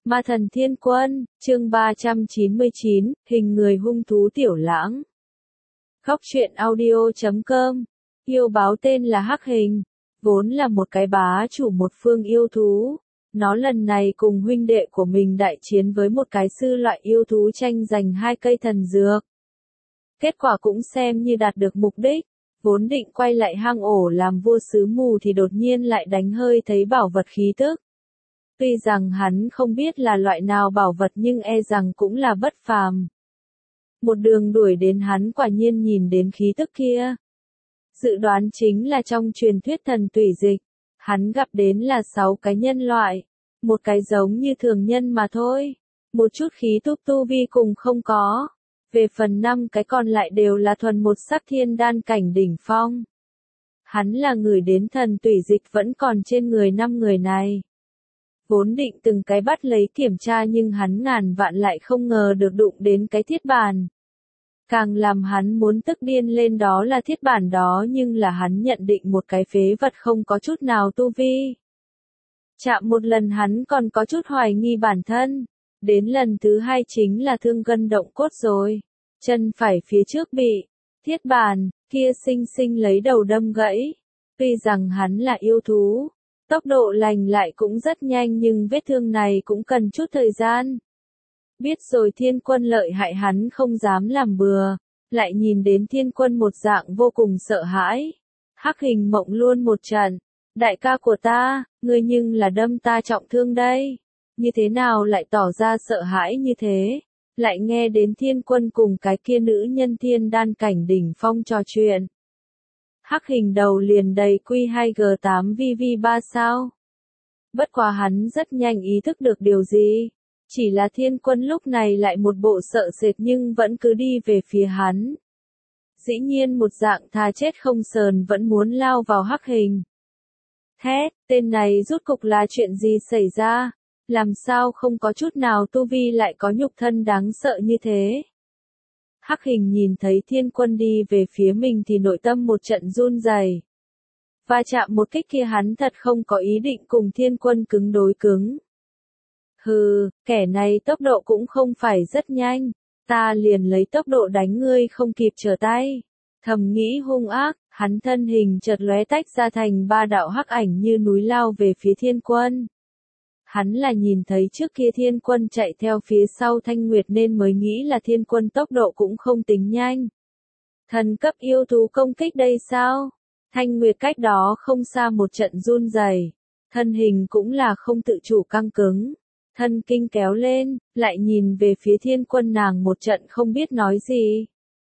Ma thần thiên quân, chương 399, hình người hung thú tiểu lãng. Khóc truyện audio.com. Yêu báo tên là Hắc Hình, vốn là một cái bá chủ một phương yêu thú. Nó lần này cùng huynh đệ của mình đại chiến với một cái sư loại yêu thú tranh giành 2 cây thần dược. Kết quả cũng xem như đạt được mục đích, vốn định quay lại hang ổ làm vua sứ mù thì đột nhiên lại đánh hơi thấy bảo vật khí tức. Tuy rằng hắn không biết là loại nào bảo vật nhưng e rằng cũng là bất phàm. Một đường đuổi đến hắn quả nhiên nhìn đến khí tức kia. Dự đoán chính là trong truyền thuyết thần tùy dịch, hắn gặp đến là 6 cái nhân loại, một cái giống như thường nhân mà thôi, một chút khí tu vi cùng không có. Về phần 5 cái còn lại đều là thuần một sắc thiên đan cảnh đỉnh phong. Hắn là người đến thần tùy dịch vẫn còn trên người 5 người này. Vốn định từng cái bắt lấy kiểm tra nhưng hắn ngàn vạn lại không ngờ được đụng đến cái thiết bản. Càng làm hắn muốn tức điên lên đó là thiết bản đó nhưng là hắn nhận định một cái phế vật không có chút nào tu vi. Chạm một lần hắn còn có chút hoài nghi bản thân. Đến lần thứ 2 chính là thương gân động cốt rồi. Chân phải phía trước bị thiết bản kia xinh xinh lấy đầu đâm gãy. Tuy rằng hắn là yêu thú, tốc độ lành lại cũng rất nhanh nhưng vết thương này cũng cần chút thời gian. Biết rồi thiên quân lợi hại hắn không dám làm bừa, lại nhìn đến thiên quân một dạng vô cùng sợ hãi. Hắc Hình mộng luôn một trận, đại ca của ta, ngươi nhưng là đâm ta trọng thương đây. Như thế nào lại tỏ ra sợ hãi như thế? Lại nghe đến thiên quân cùng cái kia nữ nhân thiên đan cảnh đỉnh phong trò chuyện. Hắc Hình đầu liền đầy Q2G8VV3 sao? Bất quá hắn rất nhanh ý thức được điều gì. Chỉ là thiên quân lúc này lại một bộ sợ sệt nhưng vẫn cứ đi về phía hắn. Dĩ nhiên một dạng thà chết không sờn vẫn muốn lao vào Hắc Hình. Thét, tên này rốt cục là chuyện gì xảy ra? Làm sao không có chút nào tu vi lại có nhục thân đáng sợ như thế? Hắc Hình nhìn thấy thiên quân đi về phía mình thì nội tâm một trận run rẩy. Va chạm một kích kia hắn thật không có ý định cùng thiên quân cứng đối cứng. Hừ, kẻ này tốc độ cũng không phải rất nhanh, ta liền lấy tốc độ đánh ngươi không kịp trở tay. Thầm nghĩ hung ác, hắn thân hình chợt lóe tách ra thành 3 đạo hắc ảnh như núi lao về phía thiên quân. Hắn là nhìn thấy trước kia thiên quân chạy theo phía sau Thanh Nguyệt nên mới nghĩ là thiên quân tốc độ cũng không tính nhanh. Thần cấp yêu thú công kích đây sao? Thanh Nguyệt cách đó không xa một trận run rẩy, thân hình cũng là không tự chủ căng cứng. Thân kinh kéo lên, lại nhìn về phía thiên quân nàng một trận không biết nói gì.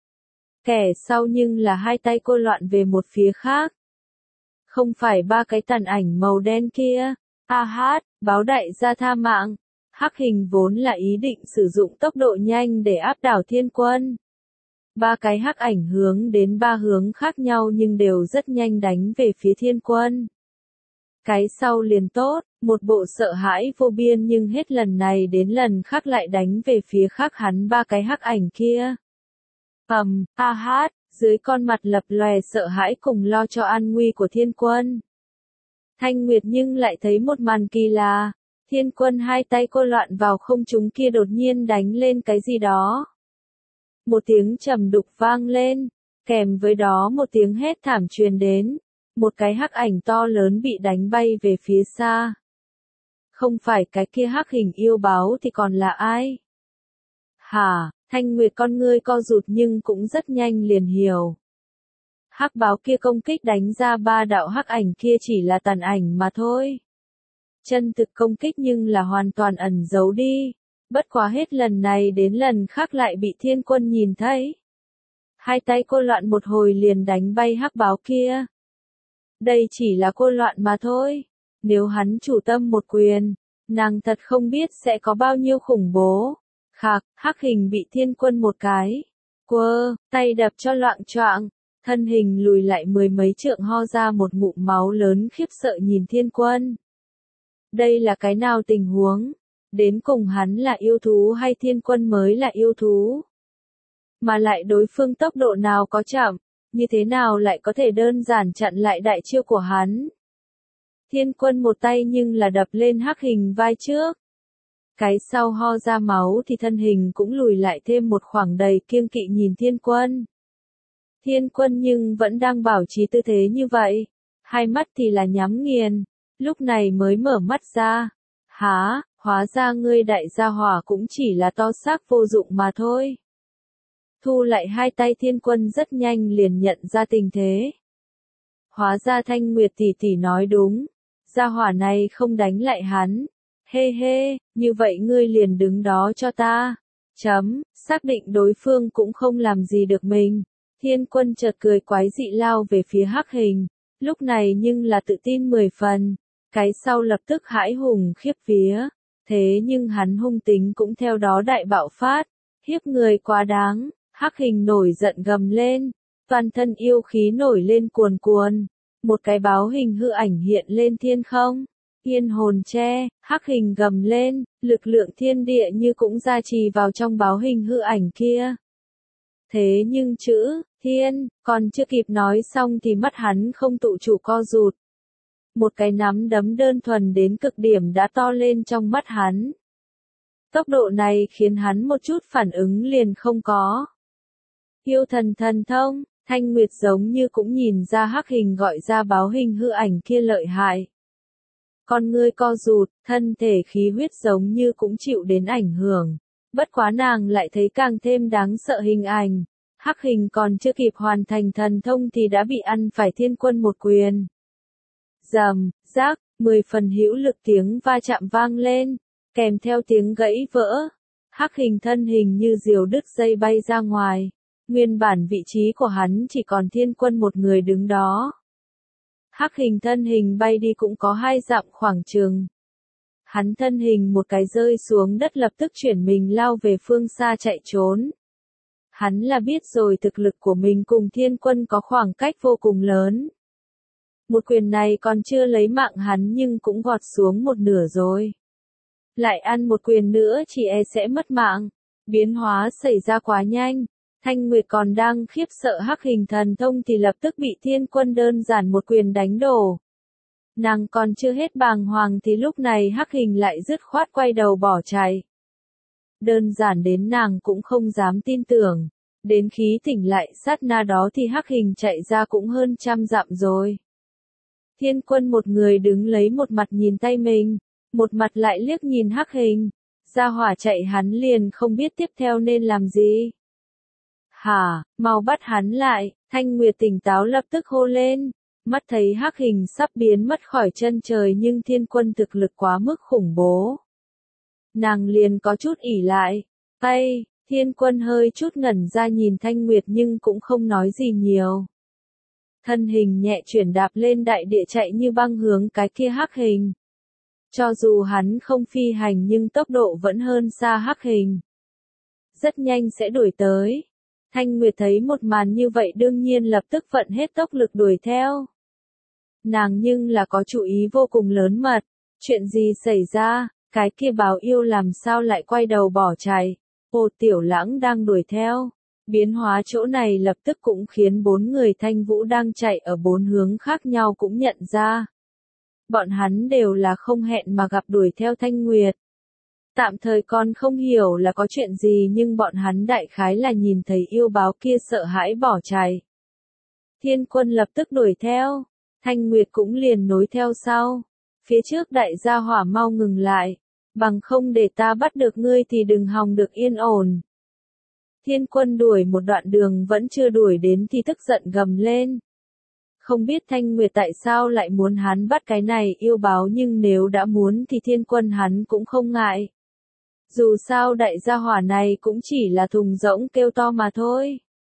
Kẻ sau nhưng là 2 tay cô loạn về một phía khác. Không phải 3 cái tàn ảnh màu đen kia. A hát, báo đại gia tha mạng. Hắc Hình vốn là ý định sử dụng tốc độ nhanh để áp đảo thiên quân. 3 cái hắc ảnh hướng đến 3 hướng khác nhau nhưng đều rất nhanh đánh về phía thiên quân. Cái sau liền tốt, một bộ sợ hãi vô biên nhưng hết lần này đến lần khác lại đánh về phía khác hắn 3 cái hắc ảnh kia. A hát, dưới con mặt lập lòe sợ hãi cùng lo cho an nguy của thiên quân. Thanh Nguyệt nhưng lại thấy một màn kỳ lạ, thiên quân 2 tay cô loạn vào không trung kia đột nhiên đánh lên cái gì đó. Một tiếng trầm đục vang lên, kèm với đó một tiếng hét thảm truyền đến. Một cái hắc ảnh to lớn bị đánh bay về phía xa. Không phải cái kia Hắc Hình yêu báo thì còn là ai? Hả, Thanh Nguyệt con ngươi co rụt nhưng cũng rất nhanh liền hiểu. Hắc báo kia công kích đánh ra 3 đạo hắc ảnh kia chỉ là tàn ảnh mà thôi. Chân thực công kích nhưng là hoàn toàn ẩn giấu đi. Bất quá hết lần này đến lần khác lại bị thiên quân nhìn thấy. 2 tay cô loạn một hồi liền đánh bay hắc báo kia. Đây chỉ là cô loạn mà thôi. Nếu hắn chủ tâm một quyền, nàng thật không biết sẽ có bao nhiêu khủng bố. Khạc, Hắc Hình bị thiên quân một cái tay đập cho loạng choạng, thân hình lùi lại 10 mấy trượng ho ra một ngụm máu lớn khiếp sợ nhìn thiên quân. Đây là cái nào tình huống? Đến cùng hắn là yêu thú hay thiên quân mới là yêu thú? Mà lại đối phương tốc độ nào có chậm? Như thế nào lại có thể đơn giản chặn lại đại chiêu của hắn? Thiên quân một tay nhưng là đập lên Hắc Hình vai trước. Cái sau ho ra máu thì thân hình cũng lùi lại thêm một khoảng đầy kiêng kỵ nhìn Thiên Quân. Thiên Quân nhưng vẫn đang bảo trì tư thế như vậy, hai mắt thì là nhắm nghiền, lúc này mới mở mắt ra. Hả, hóa ra ngươi đại gia hỏa cũng chỉ là to xác vô dụng mà thôi. Thu lại hai tay Thiên Quân rất nhanh liền nhận ra tình thế. Hóa ra Thanh Nguyệt tỷ tỷ nói đúng, gia hỏa này không đánh lại hắn. Hê hê, như vậy ngươi liền đứng đó cho ta. Xác định đối phương cũng không làm gì được mình. Thiên Quân chợt cười quái dị lao về phía Hắc Hình, lúc này nhưng là tự tin 10 phần. Cái sau lập tức hãi hùng khiếp vía, thế nhưng hắn hung tính cũng theo đó đại bạo phát, hiếp người quá đáng. Hắc Hình nổi giận gầm lên, toàn thân yêu khí nổi lên cuồn cuồn, một cái báo hình hư ảnh hiện lên thiên không. Yên hồn che, Hắc Hình gầm lên, lực lượng thiên địa như cũng gia trì vào trong báo hình hư ảnh kia. Thế nhưng chữ thiên còn chưa kịp nói xong thì mắt hắn không tự chủ co rụt. Một cái nắm đấm đơn thuần đến cực điểm đã to lên trong mắt hắn. Tốc độ này khiến hắn một chút phản ứng liền không có. Yêu thần thần thông, Thanh Nguyệt giống như cũng nhìn ra Hắc Hình gọi ra báo hình hư ảnh kia lợi hại. Con ngươi co rụt, thân thể khí huyết giống như cũng chịu đến ảnh hưởng. Bất quá nàng lại thấy càng thêm đáng sợ hình ảnh. Hắc Hình còn chưa kịp hoàn thành thần thông thì đã bị ăn phải Thiên Quân một quyền. Rầm, rác, 10 phần hữu lực tiếng va chạm vang lên, kèm theo tiếng gãy vỡ. Hắc Hình thân hình như diều đứt dây bay ra ngoài. Nguyên bản vị trí của hắn chỉ còn Thiên Quân một người đứng đó. Hắc Hình thân hình bay đi cũng có 2 dặm khoảng chừng. Hắn thân hình một cái rơi xuống đất lập tức chuyển mình lao về phương xa chạy trốn. Hắn là biết rồi thực lực của mình cùng Thiên Quân có khoảng cách vô cùng lớn. Một quyền này còn chưa lấy mạng hắn nhưng cũng gọt xuống một nửa rồi. Lại ăn một quyền nữa chỉ e sẽ mất mạng. Biến hóa xảy ra quá nhanh. Thanh Nguyệt còn đang khiếp sợ Hắc Hình thần thông thì lập tức bị Thiên Quân đơn giản một quyền đánh đổ. Nàng còn chưa hết bàng hoàng thì lúc này Hắc Hình lại dứt khoát quay đầu bỏ chạy. Đơn giản đến nàng cũng không dám tin tưởng. Đến khí tỉnh lại sát na đó thì Hắc Hình chạy ra cũng hơn 100 dặm rồi. Thiên Quân một người đứng lấy một mặt nhìn tay mình, một mặt lại liếc nhìn Hắc Hình. Gia hỏa chạy hắn liền không biết tiếp theo nên làm gì. Hả, mau bắt hắn lại, Thanh Nguyệt tỉnh táo lập tức hô lên. Mắt thấy Hắc Hình sắp biến mất khỏi chân trời nhưng Thiên Quân thực lực quá mức khủng bố. Nàng liền có chút ỉ lại. Tay, Thiên Quân hơi chút ngẩn ra nhìn Thanh Nguyệt nhưng cũng không nói gì nhiều. Thân hình nhẹ chuyển đạp lên đại địa chạy như băng hướng cái kia Hắc Hình. Cho dù hắn không phi hành nhưng tốc độ vẫn hơn xa Hắc Hình. Rất nhanh sẽ đuổi tới. Thanh Nguyệt thấy một màn như vậy đương nhiên lập tức vận hết tốc lực đuổi theo. Nàng nhưng là có chú ý vô cùng lớn mật. Chuyện gì xảy ra, cái kia báo yêu làm sao lại quay đầu bỏ chạy. Hồ Tiểu Lãng đang đuổi theo. Biến hóa chỗ này lập tức cũng khiến 4 người Thanh Vũ đang chạy ở 4 hướng khác nhau cũng nhận ra. Bọn hắn đều là không hẹn mà gặp đuổi theo Thanh Nguyệt. Tạm thời còn không hiểu là có chuyện gì nhưng bọn hắn đại khái là nhìn thấy yêu báo kia sợ hãi bỏ chạy. Thiên Quân lập tức đuổi theo. Thanh Nguyệt cũng liền nối theo sau. Phía trước đại gia hỏa mau ngừng lại. Bằng không để ta bắt được ngươi thì đừng hòng được yên ổn. Thiên Quân đuổi một đoạn đường vẫn chưa đuổi đến thì tức giận gầm lên. Không biết Thanh Nguyệt tại sao lại muốn hắn bắt cái này yêu báo nhưng nếu đã muốn thì Thiên Quân hắn cũng không ngại. Dù sao đại gia hỏa này cũng chỉ là thùng rỗng kêu to mà thôi.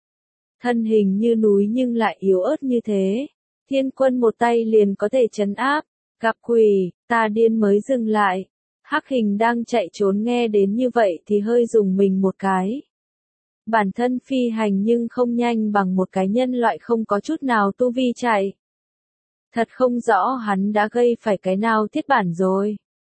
Thân hình như núi nhưng lại yếu ớt như thế. Thiên Quân một tay liền có thể trấn áp. Gặp quỷ, ta điên mới dừng lại. Hắc Hình đang chạy trốn nghe đến như vậy thì hơi dùng mình một cái. Bản thân phi hành nhưng không nhanh bằng một cái nhân loại không có chút nào tu vi chạy. Thật không rõ hắn đã gây phải cái nào thiết bản rồi.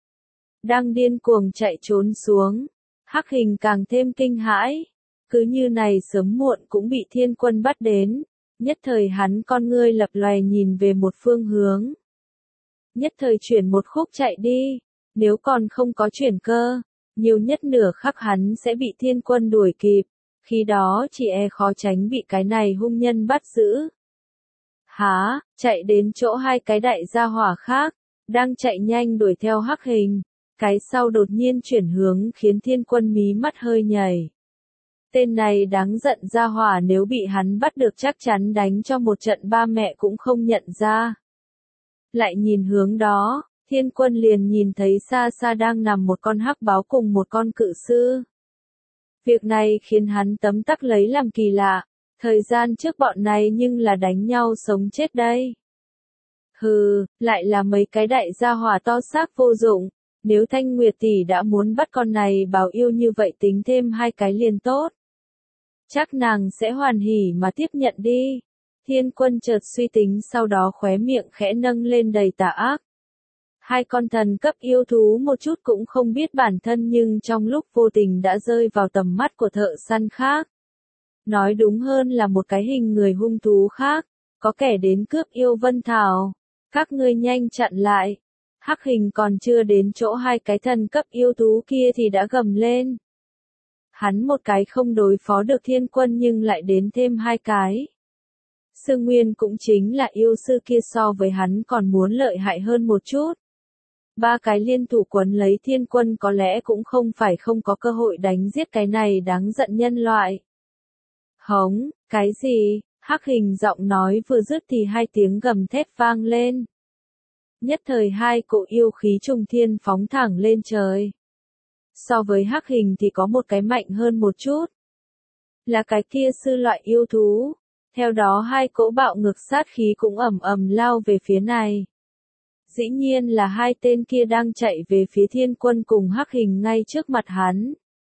Đang điên cuồng chạy trốn xuống. Hắc Hình càng thêm kinh hãi. Cứ như này sớm muộn cũng bị Thiên Quân bắt đến. Nhất thời hắn con ngươi lập lòe nhìn về một phương hướng. Nhất thời chuyển một khúc chạy đi. Nếu còn không có chuyển cơ, nhiều nhất nửa khắc hắn sẽ bị thiên quân đuổi kịp, khi đó chỉ e khó tránh bị cái này hung nhân bắt giữ. Há, chạy đến chỗ hai cái đại gia hỏa khác, đang chạy nhanh đuổi theo Hắc Hình, cái sau đột nhiên chuyển hướng khiến thiên quân mí mắt hơi nhảy. Tên này đáng giận gia hỏa, nếu bị hắn bắt được chắc chắn đánh cho một trận ba mẹ cũng không nhận ra. Lại nhìn hướng đó, thiên quân liền nhìn thấy xa xa đang nằm một con hắc báo cùng một con cự sư. Việc này khiến hắn tấm tắc lấy làm kỳ lạ, thời gian trước bọn này nhưng là đánh nhau sống chết đây. Hừ, lại là mấy cái đại gia hỏa to xác vô dụng, nếu Thanh Nguyệt tỷ đã muốn bắt con này bảo yêu như vậy tính thêm hai cái liền tốt. Chắc nàng sẽ hoàn hỉ mà tiếp nhận đi. Thiên quân chợt suy tính, sau đó khóe miệng khẽ nâng lên đầy tà ác. Hai con thần cấp yêu thú một chút cũng không biết bản thân nhưng trong lúc vô tình đã rơi vào tầm mắt của thợ săn khác. Nói đúng hơn là một cái hình người hung thú khác, có kẻ đến cướp yêu vân thảo. Các ngươi nhanh chặn lại. Hắc Hình còn chưa đến chỗ hai cái thần cấp yêu thú kia thì đã gầm lên. Hắn một cái không đối phó được thiên quân nhưng lại đến thêm hai cái. Sư Nguyên cũng chính là yêu sư kia so với hắn còn muốn lợi hại hơn một chút. Ba cái liên thủ quấn lấy thiên quân có lẽ cũng không phải không có cơ hội đánh giết cái này đáng giận nhân loại. Hống, cái gì? Hắc Hình giọng nói vừa dứt thì hai tiếng gầm thét vang lên. Nhất thời hai cỗ yêu khí trùng thiên phóng thẳng lên trời. So với Hắc Hình thì có một cái mạnh hơn một chút. Là cái kia sư loại yêu thú. Theo đó hai cỗ bạo ngược sát khí cũng ầm ầm lao về phía này. Dĩ nhiên là hai tên kia đang chạy về phía thiên quân cùng Hắc Hình ngay trước mặt hắn.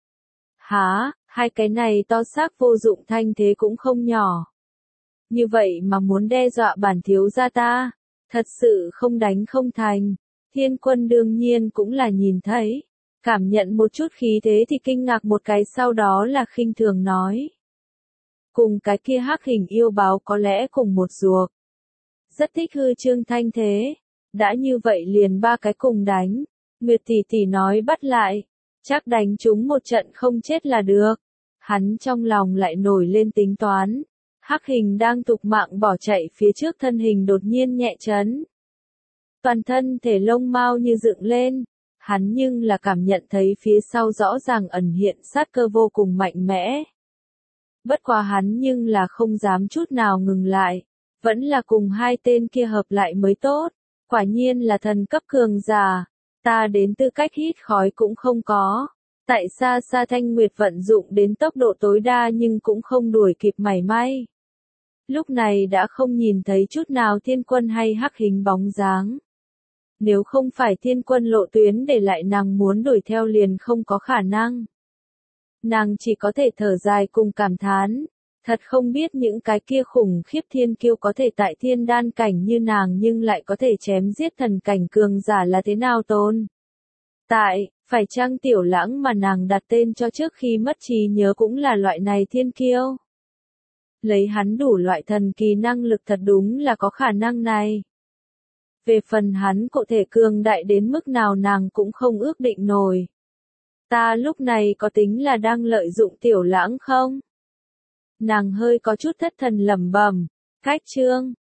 Há, hai cái này to xác vô dụng thanh thế cũng không nhỏ. Như vậy mà muốn đe dọa bản thiếu gia ta, thật sự không đánh không thành. Thiên quân đương nhiên cũng là nhìn thấy, cảm nhận một chút khí thế thì kinh ngạc một cái, sau đó là khinh thường nói. Cùng cái kia Hắc Hình yêu báo có lẽ cùng một ruột. Rất thích hư trương thanh thế. Đã như vậy liền ba cái cùng đánh. Nguyệt tỷ tỷ nói bắt lại. Chắc đánh chúng một trận không chết là được. Hắn trong lòng lại nổi lên tính toán. Hắc Hình đang tục mạng bỏ chạy phía trước, thân hình đột nhiên nhẹ chấn. Toàn thân thể lông mao như dựng lên. Hắn nhưng là cảm nhận thấy phía sau rõ ràng ẩn hiện sát cơ vô cùng mạnh mẽ. Bất quá hắn nhưng là không dám chút nào ngừng lại. Vẫn là cùng hai tên kia hợp lại mới tốt. Quả nhiên là thần cấp cường giả. Ta đến tư cách hít khói cũng không có. Tại xa xa Thanh Nguyệt vận dụng đến tốc độ tối đa nhưng cũng không đuổi kịp mảy may. Lúc này đã không nhìn thấy chút nào thiên quân hay Hắc Hình bóng dáng. Nếu không phải thiên quân lộ tuyến để lại, nàng muốn đuổi theo liền không có khả năng. Nàng chỉ có thể thở dài cùng cảm thán. Thật không biết những cái kia khủng khiếp thiên kiêu có thể tại thiên đan cảnh như nàng nhưng lại có thể chém giết thần cảnh cường giả là thế nào tồn. Tại, phải chăng Tiểu Lãng mà nàng đặt tên cho trước khi mất trí nhớ cũng là loại này thiên kiêu? Lấy hắn đủ loại thần kỳ năng lực thật đúng là có khả năng này. Về phần hắn cụ thể cường đại đến mức nào nàng cũng không ước định nổi. Ta lúc này có tính là đang lợi dụng Tiểu Lãng không? Nàng hơi có chút thất thần lẩm bẩm. Cách chương